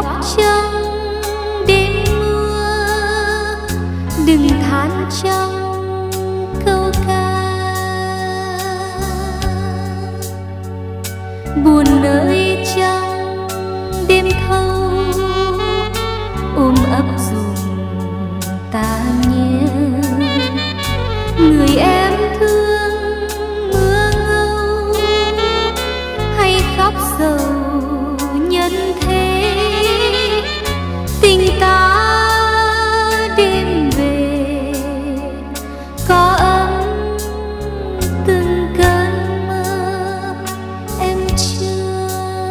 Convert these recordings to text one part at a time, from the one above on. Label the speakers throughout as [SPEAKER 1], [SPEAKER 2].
[SPEAKER 1] khóc trong đêm mưa, đừng than trong câu ca. Buồn nơi trong đêm thâu, ôm ấp dùm ta nhé. Người em thương mưa ngâu, hay khóc sầu nhân thế. Tình ta đêm về có ấm từng cơn mơ em chưa.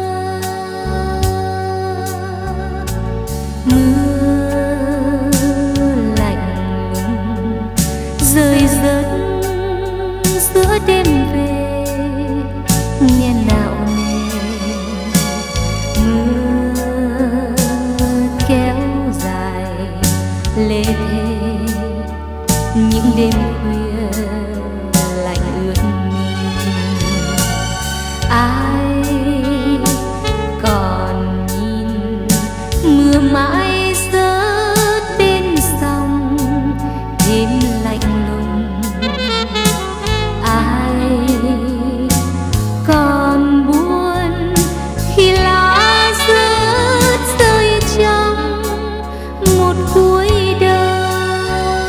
[SPEAKER 1] Mưa lạnh lùng rơi rớt giữa đêm về, nghe nạo nề. Mưa kéo dài lê thê những đêm khuya lạnh ướt mi. Ai còn nhìn mưa mãi rớt bên sông đêm lạnh lùng. Ai còn buồn khi lá rớt rơi trong một cuối đời.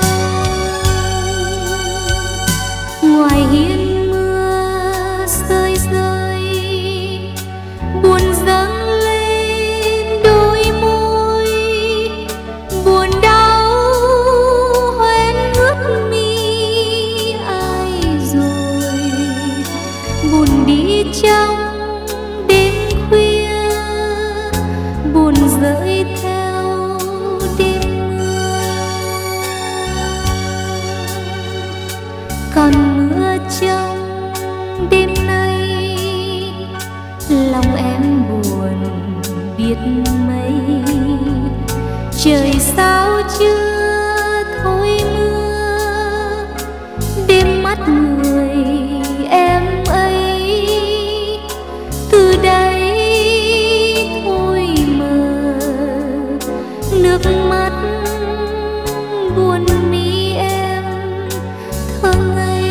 [SPEAKER 1] Ngoài hiên mưa rơi rơi, buồn dâng lên đôi môi. Buồn đau hoen ướt mi ai rồi. Buồn đi trong đêm khuya, buồn rơi theo đêm mưa. Còn mưa trong đêm nay, lòng em buồn biết mấy. Trời sao chưa thôi mưa, đêm mắt người em ấy. Từ đây thôi mờ nước mắt buồn mi em thơ ngây.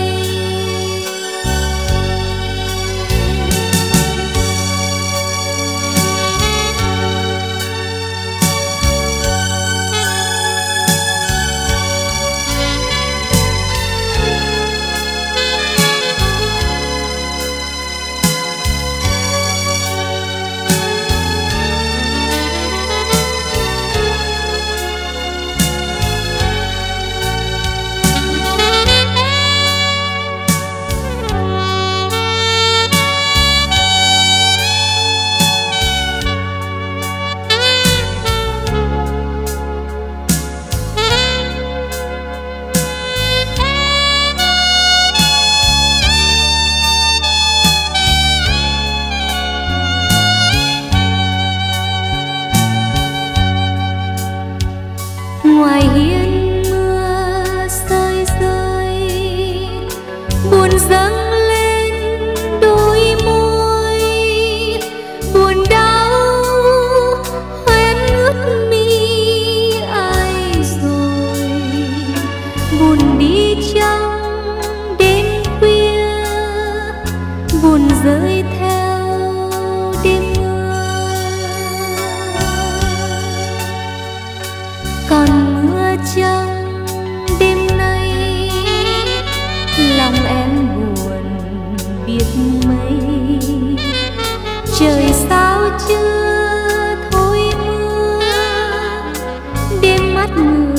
[SPEAKER 1] Ngoài hiên mưa rơi rơi, buồn dâng lên đôi môi. Buồn đau hoen ướt mi ai rồi. Buồn đi trong đêm khuya, buồn rơi theo đêm mưa. Còn mưa trong đêm nay, lòng em buồn biết mấy. Trời sao chưa thôi mưa, đêm mắt người